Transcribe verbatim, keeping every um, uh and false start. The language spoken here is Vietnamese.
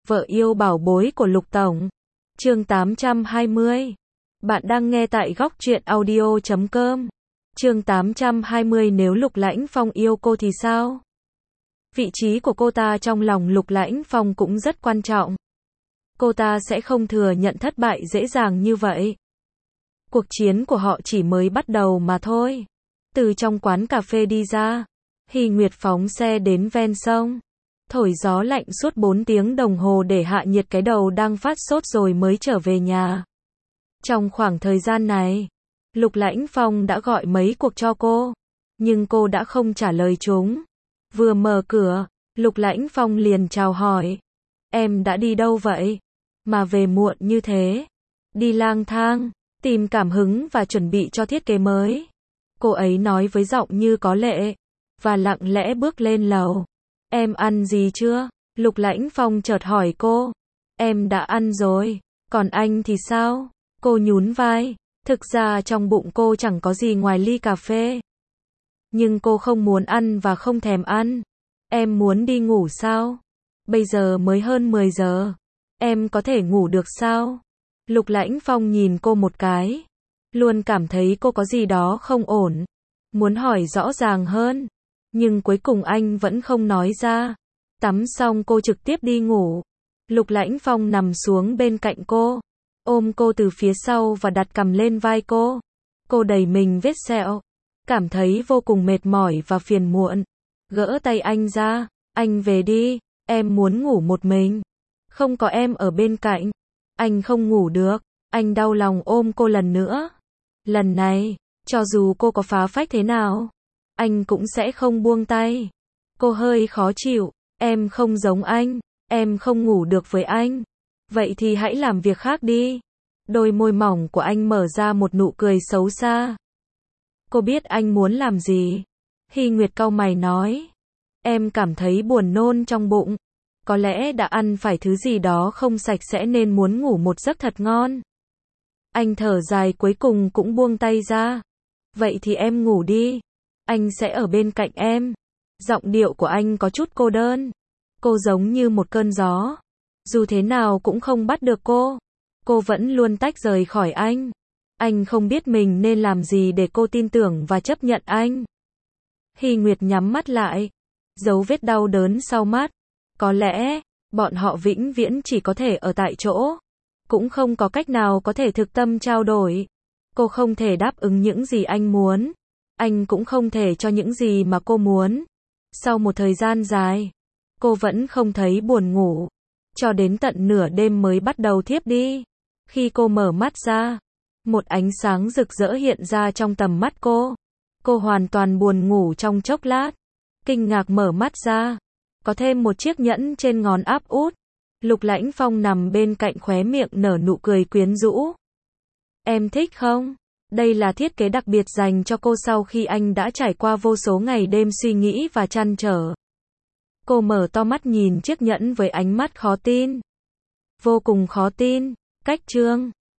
Vợ yêu bảo bối của Lục Tổng. Chương tám trăm hai mươi. Bạn đang nghe tại góc truyện audio chấm com. Chương tám trăm hai mươi. Nếu Lục Lãnh Phong yêu cô thì sao? Vị trí của cô ta trong lòng Lục Lãnh Phong cũng rất quan trọng. Cô ta sẽ không thừa nhận thất bại dễ dàng như vậy. Cuộc chiến của họ chỉ mới bắt đầu mà thôi. Từ trong quán cà phê đi ra, Hy Nguyệt phóng xe đến ven sông. Thổi gió lạnh suốt bốn tiếng đồng hồ để hạ nhiệt cái đầu đang phát sốt rồi mới trở về nhà. Trong khoảng thời gian này, Lục Lãnh Phong đã gọi mấy cuộc cho cô, nhưng cô đã không trả lời chúng. Vừa mở cửa, Lục Lãnh Phong liền chào hỏi. Em đã đi đâu vậy? Mà về muộn như thế? Đi lang thang, tìm cảm hứng và chuẩn bị cho thiết kế mới. Cô ấy nói với giọng như có lệ, và lặng lẽ bước lên lầu. Em ăn gì chưa? Lục Lãnh Phong chợt hỏi cô. Em đã ăn rồi, còn anh thì sao? Cô nhún vai. Thực ra trong bụng cô chẳng có gì ngoài ly cà phê. Nhưng cô không muốn ăn và không thèm ăn. Em muốn đi ngủ sao? Bây giờ mới hơn mười giờ. Em có thể ngủ được sao? Lục Lãnh Phong nhìn cô một cái. Luôn cảm thấy cô có gì đó không ổn. Muốn hỏi rõ ràng hơn. Nhưng cuối cùng anh vẫn không nói ra. Tắm xong cô trực tiếp đi ngủ. Lục Lãnh Phong nằm xuống bên cạnh cô, ôm cô từ phía sau và đặt cằm lên vai cô. Cô đầy mình vết sẹo, cảm thấy vô cùng mệt mỏi và phiền muộn. Gỡ tay anh ra. Anh về đi, em muốn ngủ một mình. Không có em ở bên cạnh, anh không ngủ được. Anh đau lòng ôm cô lần nữa. Lần này, cho dù cô có phá phách thế nào, anh cũng sẽ không buông tay. Cô hơi khó chịu. Em không giống anh. Em không ngủ được với anh. Vậy thì hãy làm việc khác đi. Đôi môi mỏng của anh mở ra một nụ cười xấu xa. Cô biết anh muốn làm gì? Hy Nguyệt cau mày nói. Em cảm thấy buồn nôn trong bụng. Có lẽ đã ăn phải thứ gì đó không sạch sẽ nên muốn ngủ một giấc thật ngon. Anh thở dài cuối cùng cũng buông tay ra. Vậy thì em ngủ đi. Anh sẽ ở bên cạnh em. Giọng điệu của anh có chút cô đơn. Cô giống như một cơn gió. Dù thế nào cũng không bắt được cô. Cô vẫn luôn tách rời khỏi anh. Anh không biết mình nên làm gì để cô tin tưởng và chấp nhận anh. Hy Nguyệt nhắm mắt lại. Dấu vết đau đớn sau mắt. Có lẽ, bọn họ vĩnh viễn chỉ có thể ở tại chỗ. Cũng không có cách nào có thể thực tâm trao đổi. Cô không thể đáp ứng những gì anh muốn. Anh cũng không thể cho những gì mà cô muốn. Sau một thời gian dài, cô vẫn không thấy buồn ngủ. Cho đến tận nửa đêm mới bắt đầu thiếp đi. Khi cô mở mắt ra, một ánh sáng rực rỡ hiện ra trong tầm mắt cô. Cô hoàn toàn buồn ngủ trong chốc lát. Kinh ngạc mở mắt ra. Có thêm một chiếc nhẫn trên ngón áp út. Lục Lãnh Phong nằm bên cạnh khóe miệng nở nụ cười quyến rũ. Em thích không? Đây là thiết kế đặc biệt dành cho cô sau khi anh đã trải qua vô số ngày đêm suy nghĩ và trăn trở. Cô mở to mắt nhìn chiếc nhẫn với ánh mắt khó tin. Vô cùng khó tin. Cách chương